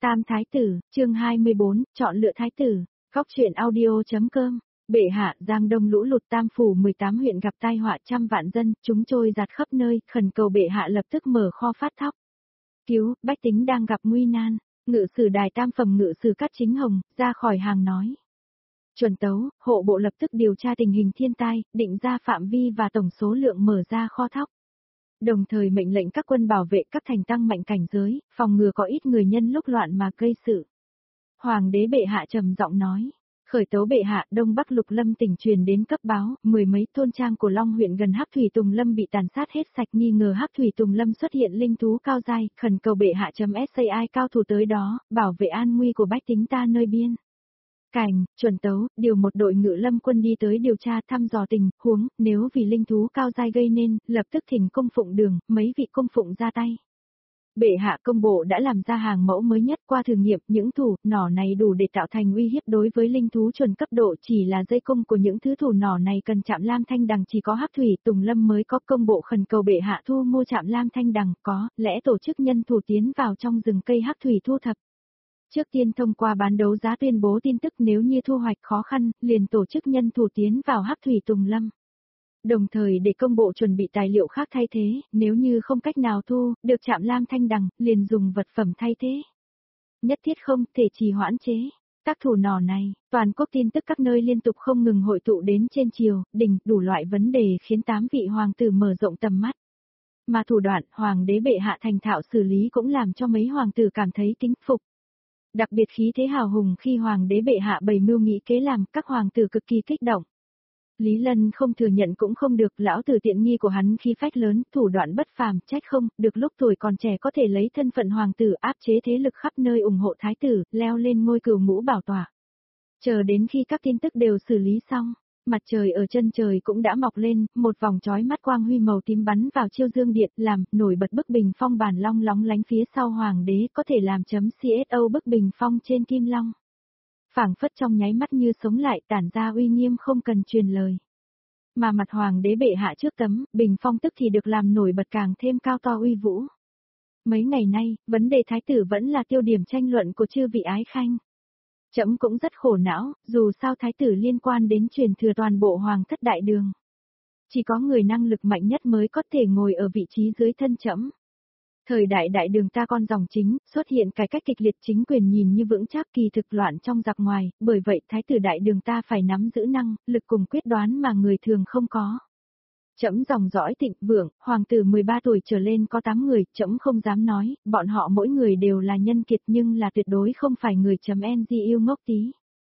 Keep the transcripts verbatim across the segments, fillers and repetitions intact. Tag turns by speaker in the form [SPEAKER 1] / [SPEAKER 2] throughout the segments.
[SPEAKER 1] Tam Thái Tử, chương hai mươi bốn, chọn lựa Thái Tử, góc truyện audio.com. Bệ hạ, Giang Đông lũ lụt Tam Phủ mười tám huyện gặp tai họa trăm vạn dân, chúng trôi giạt khắp nơi, khẩn cầu bệ hạ lập tức mở kho phát thóc. Cứu, bách tính đang gặp nguy nan. Ngự sử đài tam phẩm ngự sử Cát Chính Hồng, ra khỏi hàng nói. Chuẩn tấu, hộ bộ lập tức điều tra tình hình thiên tai, định ra phạm vi và tổng số lượng mở ra kho thóc. Đồng thời mệnh lệnh các quân bảo vệ các thành tăng mạnh cảnh giới, phòng ngừa có ít người nhân lúc loạn mà gây sự. Hoàng đế bệ hạ trầm giọng nói. Khởi tấu bệ hạ, Đông Bắc Lục Lâm tỉnh truyền đến cấp báo, mười mấy thôn trang của Long huyện gần Hắc Thủy Tùng Lâm bị tàn sát hết sạch, nghi ngờ Hắc Thủy Tùng Lâm xuất hiện linh thú cao giai, khẩn cầu bệ hạ chấm sai cao thủ tới đó, bảo vệ an nguy của bách tính ta nơi biên. Cảnh, chuẩn tấu, điều một đội ngự lâm quân đi tới điều tra thăm dò tình huống, nếu vì linh thú cao giai gây nên, lập tức thỉnh cung phụng đường, mấy vị cung phụng ra tay. Bệ hạ công bộ đã làm ra hàng mẫu mới nhất qua thử nghiệm, những thủ nỏ này đủ để tạo thành uy hiếp đối với linh thú chuẩn cấp độ, chỉ là dây cung của những thứ thủ nỏ này cần chạm lam thanh đằng chỉ có Hắc Thủy Tùng Lâm mới có, công bộ khẩn cầu bệ hạ thu mua chạm lam thanh đằng, có lẽ tổ chức nhân thủ tiến vào trong rừng cây Hắc Thủy thu thập. Trước tiên thông qua bán đấu giá tuyên bố tin tức, nếu như thu hoạch khó khăn, liền tổ chức nhân thủ tiến vào Hắc Thủy Tùng Lâm. Đồng thời để công bộ chuẩn bị tài liệu khác thay thế, nếu như không cách nào thu, được chạm lam thanh đằng, liền dùng vật phẩm thay thế. Nhất thiết không thể trì hoãn chế. Tác thủ nỏ này, toàn quốc tin tức các nơi liên tục không ngừng hội tụ đến trên triều, đình, đủ loại vấn đề khiến tám vị hoàng tử mở rộng tầm mắt. Mà thủ đoạn hoàng đế bệ hạ thành thạo xử lý cũng làm cho mấy hoàng tử cảm thấy kính phục. Đặc biệt khí thế hào hùng khi hoàng đế bệ hạ bày mưu nghĩ kế làm, các hoàng tử cực kỳ kích động. Lý Lân không thừa nhận cũng không được, lão tử tiện nghi của hắn khí phách lớn, thủ đoạn bất phàm, trách không, được lúc tuổi còn trẻ có thể lấy thân phận hoàng tử áp chế thế lực khắp nơi ủng hộ thái tử, leo lên ngôi cửu ngũ bảo tọa. Chờ đến khi các tin tức đều xử lý xong, mặt trời ở chân trời cũng đã mọc lên, một vòng chói mắt quang huy màu tím bắn vào chiêu dương điện, làm nổi bật bức bình phong bản long lóng lánh phía sau hoàng đế, có thể làm chấm xô bức bình phong trên kim long. Phảng phất trong nháy mắt như sống lại, tản ra uy nghiêm không cần truyền lời. Mà mặt hoàng đế bệ hạ trước tấm bình phong tức thì được làm nổi bật càng thêm cao to uy vũ. Mấy ngày nay, vấn đề thái tử vẫn là tiêu điểm tranh luận của chư vị ái khanh. Trẫm cũng rất khổ não, dù sao thái tử liên quan đến truyền thừa toàn bộ hoàng thất đại đường. Chỉ có người năng lực mạnh nhất mới có thể ngồi ở vị trí dưới thân trẫm. Thời đại đại đường ta con dòng chính, xuất hiện cải cách kịch liệt, chính quyền nhìn như vững chắc, kỳ thực loạn trong giặc ngoài, bởi vậy thái tử đại đường ta phải nắm giữ năng, lực cùng quyết đoán mà người thường không có. Trẫm dòng dõi thịnh vượng, hoàng tử mười ba tuổi trở lên có tám người, trẫm không dám nói, bọn họ mỗi người đều là nhân kiệt nhưng là tuyệt đối không phải người chấm ng yêu ngốc tí.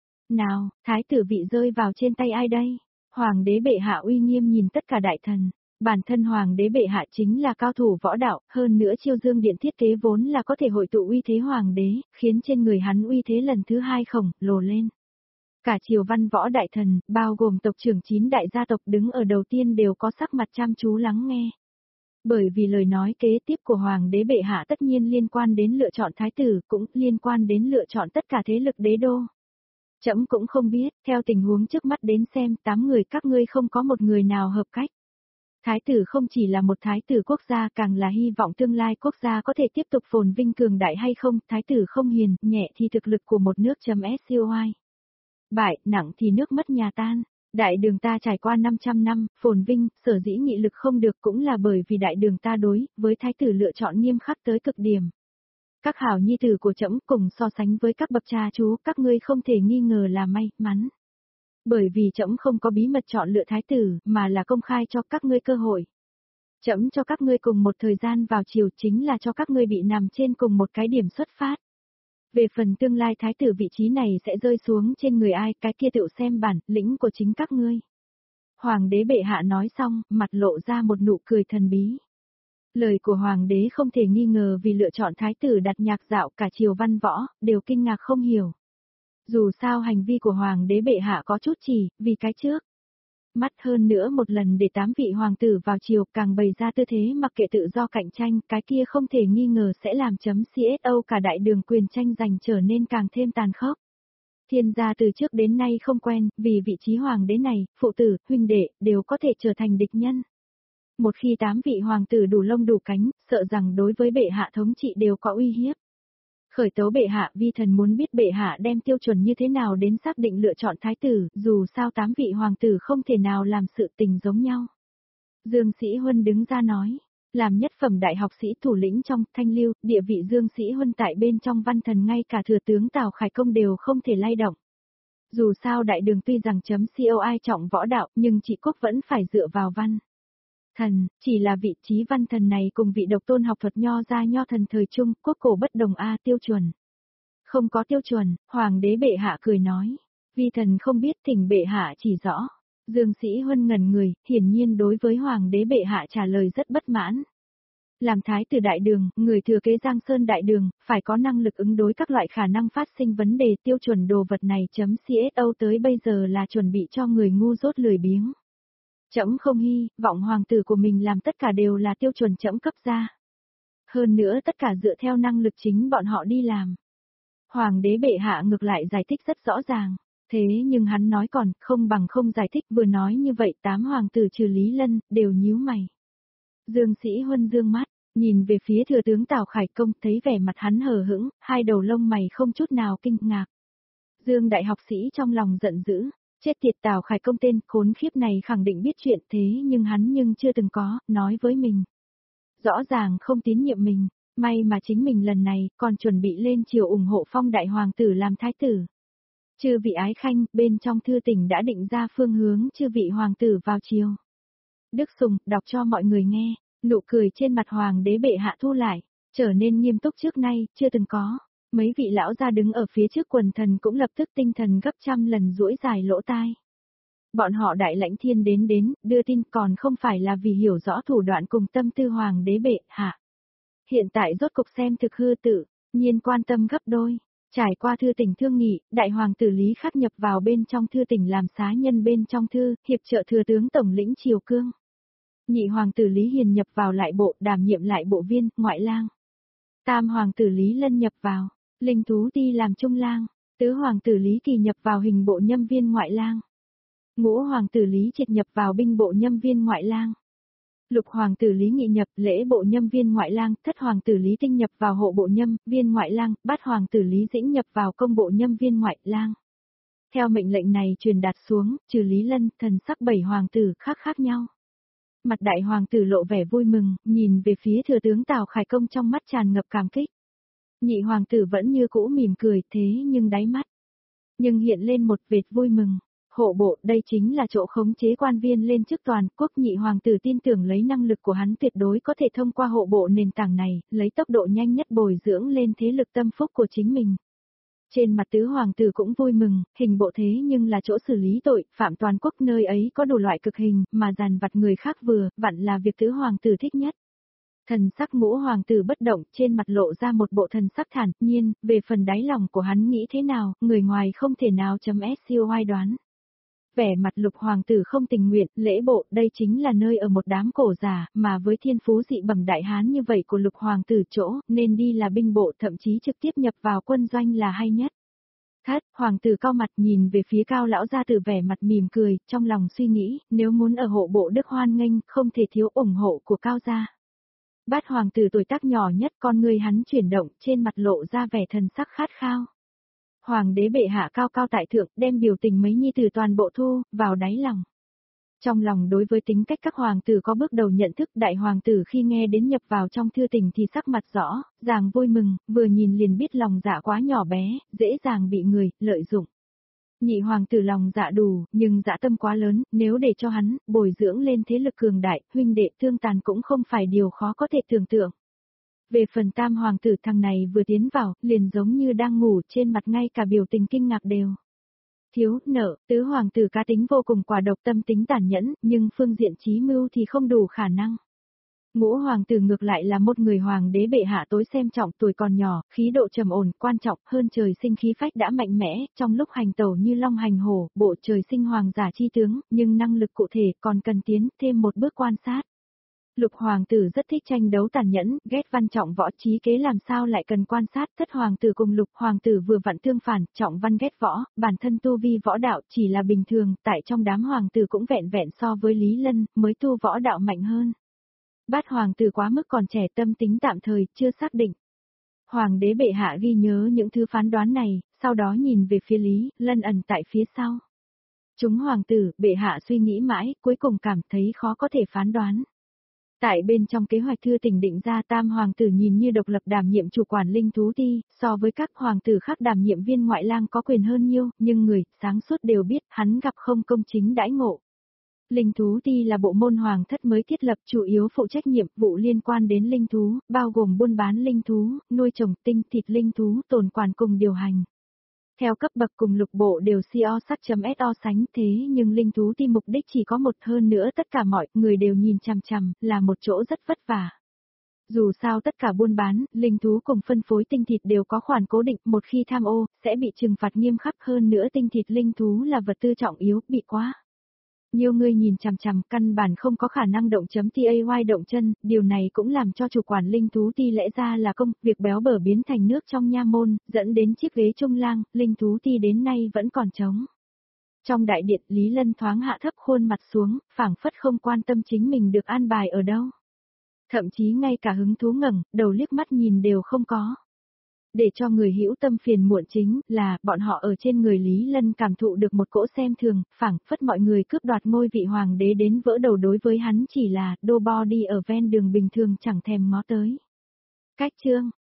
[SPEAKER 1] Nào, thái tử vị rơi vào trên tay ai đây? Hoàng đế bệ hạ uy nghiêm nhìn tất cả đại thần. Bản thân hoàng đế bệ hạ chính là cao thủ võ đạo, hơn nữa chiêu dương điện thiết kế vốn là có thể hội tụ uy thế hoàng đế, khiến trên người hắn uy thế lần thứ hai khổng lồ lên. Cả triều văn võ đại thần, bao gồm tộc trưởng chín đại gia tộc đứng ở đầu tiên đều có sắc mặt chăm chú lắng nghe. Bởi vì lời nói kế tiếp của hoàng đế bệ hạ tất nhiên liên quan đến lựa chọn thái tử, cũng liên quan đến lựa chọn tất cả thế lực đế đô. Trẫm cũng không biết, theo tình huống trước mắt đến xem, tám người các ngươi không có một người nào hợp cách. Thái tử không chỉ là một thái tử quốc gia, càng là hy vọng tương lai quốc gia có thể tiếp tục phồn vinh cường đại hay không, thái tử không hiền, nhẹ thì thực lực của một nước chấm soi. Bại, nặng thì nước mất nhà tan. Đại đường ta trải qua năm trăm năm, phồn vinh, sở dĩ nghị lực không được cũng là bởi vì đại đường ta đối với thái tử lựa chọn nghiêm khắc tới cực điểm. Các hảo nhi tử của trẫm cùng so sánh với các bậc cha chú, các ngươi không thể nghi ngờ là may mắn. Bởi vì trẫm không có bí mật chọn lựa thái tử, mà là công khai cho các ngươi cơ hội. Trẫm cho các ngươi cùng một thời gian vào chiều, chính là cho các ngươi bị nằm trên cùng một cái điểm xuất phát. Về phần tương lai thái tử vị trí này sẽ rơi xuống trên người ai, cái kia tự xem bản lĩnh của chính các ngươi. Hoàng đế bệ hạ nói xong, mặt lộ ra một nụ cười thần bí. Lời của hoàng đế không thể nghi ngờ vì lựa chọn thái tử đặt nhạc dạo, cả triều văn võ đều kinh ngạc không hiểu. Dù sao hành vi của hoàng đế bệ hạ có chút chỉ, vì cái trước. Mắt hơn nữa một lần để tám vị hoàng tử vào triều, càng bày ra tư thế mặc kệ tự do cạnh tranh, cái kia không thể nghi ngờ sẽ làm chấm xô cả đại đường quyền tranh giành trở nên càng thêm tàn khốc. Thiên gia từ trước đến nay không quen, vì vị trí hoàng đế này, phụ tử, huynh đệ, đều có thể trở thành địch nhân. Một khi tám vị hoàng tử đủ lông đủ cánh, sợ rằng đối với bệ hạ thống trị đều có uy hiếp. Khởi tấu bệ hạ, vi thần muốn biết bệ hạ đem tiêu chuẩn như thế nào đến xác định lựa chọn thái tử, dù sao tám vị hoàng tử không thể nào làm sự tình giống nhau. Dương Sĩ Huân đứng ra nói, làm nhất phẩm đại học sĩ thủ lĩnh trong Thanh Lưu, địa vị Dương Sĩ Huân tại bên trong văn thần ngay cả thừa tướng Tào Khải Công đều không thể lay động. Dù sao đại đường tuy rằng chấm coi trọng võ đạo, nhưng trị quốc vẫn phải dựa vào văn thần, chỉ là vị trí văn thần này cùng vị độc tôn học thuật nho gia nho thần thời trung, quốc cổ bất đồng a tiêu chuẩn. Không có tiêu chuẩn, hoàng đế bệ hạ cười nói, vi thần không biết, thỉnh bệ hạ chỉ rõ. Dương Sĩ Huân ngẩn người, hiển nhiên đối với hoàng đế bệ hạ trả lời rất bất mãn. Làm thái tử đại đường, người thừa kế Giang Sơn đại đường, phải có năng lực ứng đối các loại khả năng phát sinh vấn đề, tiêu chuẩn đồ vật này chấm xô tới bây giờ là chuẩn bị cho người ngu dốt lười biếng. Trẫm không hy vọng hoàng tử của mình làm tất cả đều là tiêu chuẩn trẫm cấp ra. Hơn nữa tất cả dựa theo năng lực chính bọn họ đi làm. Hoàng đế bệ hạ ngược lại giải thích rất rõ ràng. Thế nhưng hắn nói còn không bằng không giải thích, vừa nói như vậy tám hoàng tử trừ Lý Lân, đều nhíu mày. Dương Sĩ Huân dương mắt, nhìn về phía thừa tướng Tào Khải Công, thấy vẻ mặt hắn hờ hững, hai đầu lông mày không chút nào kinh ngạc. Dương đại học sĩ trong lòng giận dữ, chết tiệt Tào Khải Công tên khốn khiếp này khẳng định biết chuyện thế nhưng hắn nhưng chưa từng có, nói với mình. Rõ ràng không tín nhiệm mình, may mà chính mình lần này còn chuẩn bị lên triều ủng hộ phong đại hoàng tử làm thái tử. Chư vị ái khanh, bên trong thư tình đã định ra phương hướng chư vị hoàng tử vào triều. Đức Sùng, đọc cho mọi người nghe, nụ cười trên mặt hoàng đế bệ hạ thu lại, trở nên nghiêm túc trước nay, chưa từng có. Mấy vị lão gia đứng ở phía trước quần thần cũng lập tức tinh thần gấp trăm lần duỗi dài lỗ tai. Bọn họ đại lãnh thiên đến đến, đưa tin còn không phải là vì hiểu rõ thủ đoạn cùng tâm tư hoàng đế bệ hạ. Hiện tại rốt cục xem thực hư tự, nhiên quan tâm gấp đôi. Trải qua thư tỉnh thương nghị, đại hoàng tử Lý Khắc nhập vào bên trong thư tỉnh làm xá nhân bên trong thư, hiệp trợ thừa tướng tổng lĩnh triều cương. Nhị hoàng tử Lý Hiền nhập vào lại bộ, đảm nhiệm lại bộ viên, ngoại lang. Tam hoàng tử Lý Lân nhập vào, linh thú ti làm trung lang. Tứ hoàng tử Lý Kỳ nhập vào hình bộ nhâm viên ngoại lang. Ngũ hoàng tử Lý Triệt nhập vào binh bộ nhâm viên ngoại lang. Lục hoàng tử Lý Nghị nhập lễ bộ nhâm viên ngoại lang, thất hoàng tử Lý Tinh nhập vào hộ bộ nhâm viên ngoại lang, bát hoàng tử Lý Dĩnh nhập vào công bộ nhâm viên ngoại lang. Theo mệnh lệnh này truyền đạt xuống, trừ Lý Lân, thần sắc bảy hoàng tử khác khác nhau. Mặt đại hoàng tử lộ vẻ vui mừng, nhìn về phía thừa tướng Tào Khải Công trong mắt tràn ngập cảm kích. Nhị hoàng tử vẫn như cũ mỉm cười thế nhưng đáy mắt. Nhưng hiện lên một vệt vui mừng. Hộ bộ, đây chính là chỗ khống chế quan viên lên chức toàn quốc. Nhị hoàng tử tin tưởng lấy năng lực của hắn tuyệt đối có thể thông qua hộ bộ nền tảng này, lấy tốc độ nhanh nhất bồi dưỡng lên thế lực tâm phúc của chính mình. Trên mặt tứ hoàng tử cũng vui mừng, hình bộ thế nhưng là chỗ xử lý tội, phạm toàn quốc nơi ấy có đủ loại cực hình, mà dàn vặt người khác vừa, vặn là việc tứ hoàng tử thích nhất. Thần sắc ngũ hoàng tử bất động, trên mặt lộ ra một bộ thần sắc thản nhiên, về phần đáy lòng của hắn nghĩ thế nào, người ngoài không thể nào chấm soi đoán. Vẻ mặt lục hoàng tử không tình nguyện, lễ bộ, đây chính là nơi ở một đám cổ già, mà với thiên phú dị bẩm đại hán như vậy của lục hoàng tử chỗ, nên đi là binh bộ, thậm chí trực tiếp nhập vào quân doanh là hay nhất. Thất, hoàng tử cao mặt nhìn về phía cao lão gia tử vẻ mặt mỉm cười, trong lòng suy nghĩ, nếu muốn ở hộ bộ đức hoan nghênh, không thể thiếu ủng hộ của cao gia. Bát hoàng tử tuổi tác nhỏ nhất, con người hắn chuyển động, trên mặt lộ ra vẻ thần sắc khát khao. Hoàng đế bệ hạ cao cao tại thượng, đem biểu tình mấy nhi tử toàn bộ thu vào đáy lòng. Trong lòng đối với tính cách các hoàng tử có bước đầu nhận thức, đại hoàng tử khi nghe đến nhập vào trong thư tình thì sắc mặt rõ, ràng vui mừng, vừa nhìn liền biết lòng dạ quá nhỏ bé, dễ dàng bị người lợi dụng. Nhị hoàng tử lòng dạ đủ, nhưng dạ tâm quá lớn, nếu để cho hắn bồi dưỡng lên thế lực cường đại, huynh đệ thương tàn cũng không phải điều khó có thể tưởng tượng. Về phần tam hoàng tử, thằng này vừa tiến vào, liền giống như đang ngủ, trên mặt ngay cả biểu tình kinh ngạc đều. Thiếu, nợ, tứ hoàng tử cá tính vô cùng quả độc, tâm tính tàn nhẫn, nhưng phương diện trí mưu thì không đủ khả năng. Ngũ hoàng tử ngược lại là một người hoàng đế bệ hạ tối xem trọng, tuổi còn nhỏ, khí độ trầm ổn, quan trọng hơn trời sinh khí phách đã mạnh mẽ, trong lúc hành tẩu như long hành hổ, bộ trời sinh hoàng giả chi tướng, nhưng năng lực cụ thể còn cần tiến thêm một bước quan sát. Lục hoàng tử rất thích tranh đấu tàn nhẫn, ghét văn trọng võ, trí kế làm sao lại cần quan sát. Thất hoàng tử cùng lục hoàng tử vừa vặn tương phản, trọng văn ghét võ, bản thân tu vi võ đạo chỉ là bình thường, tại trong đám hoàng tử cũng vẹn vẹn so với Lý Lân, mới tu võ đạo mạnh hơn. Bát hoàng tử quá mức còn trẻ, tâm tính tạm thời, chưa xác định. Hoàng đế bệ hạ ghi nhớ những thứ phán đoán này, sau đó nhìn về phía Lý Lân ẩn tại phía sau. Chúng hoàng tử, bệ hạ suy nghĩ mãi, cuối cùng cảm thấy khó có thể phán đoán. Tại bên trong kế hoạch thư tỉnh định ra tam hoàng tử nhìn như độc lập đảm nhiệm chủ quản linh thú ti, so với các hoàng tử khác đảm nhiệm viên ngoại lang có quyền hơn nhiêu, nhưng người, sáng suốt đều biết hắn gặp không công chính đãi ngộ. Linh thú ti là bộ môn hoàng thất mới thiết lập chủ yếu phụ trách nhiệm vụ liên quan đến linh thú, bao gồm buôn bán linh thú, nuôi trồng tinh thịt linh thú, tồn quản cùng điều hành. Theo cấp bậc cùng lục bộ đều co sắc.so sánh thế nhưng linh thú ti mục đích chỉ có một hơn nữa tất cả mọi người đều nhìn chằm chằm là một chỗ rất vất vả. Dù sao tất cả buôn bán, linh thú cùng phân phối tinh thịt đều có khoản cố định một khi tham ô, sẽ bị trừng phạt nghiêm khắc hơn nữa tinh thịt linh thú là vật tư trọng yếu, bị quá. Nhiều người nhìn chằm chằm căn bản không có khả năng động chấm tay động chân, điều này cũng làm cho chủ quản linh thú ti lẽ ra là công, việc béo bở biến thành nước trong nha môn, dẫn đến chiếc ghế trung lang, linh thú ti đến nay vẫn còn trống. Trong đại điện Lý Lân thoáng hạ thấp khuôn mặt xuống, phảng phất không quan tâm chính mình được an bài ở đâu. Thậm chí ngay cả hứng thú ngẩng, đầu liếc mắt nhìn đều không có. Để cho người hữu tâm phiền muộn chính là bọn họ ở trên người Lý Lân cảm thụ được một cỗ xem thường, phảng phất mọi người cướp đoạt ngôi vị hoàng đế đến vỡ đầu đối với hắn chỉ là đô bo đi ở ven đường bình thường chẳng thèm ngó tới. Cách chương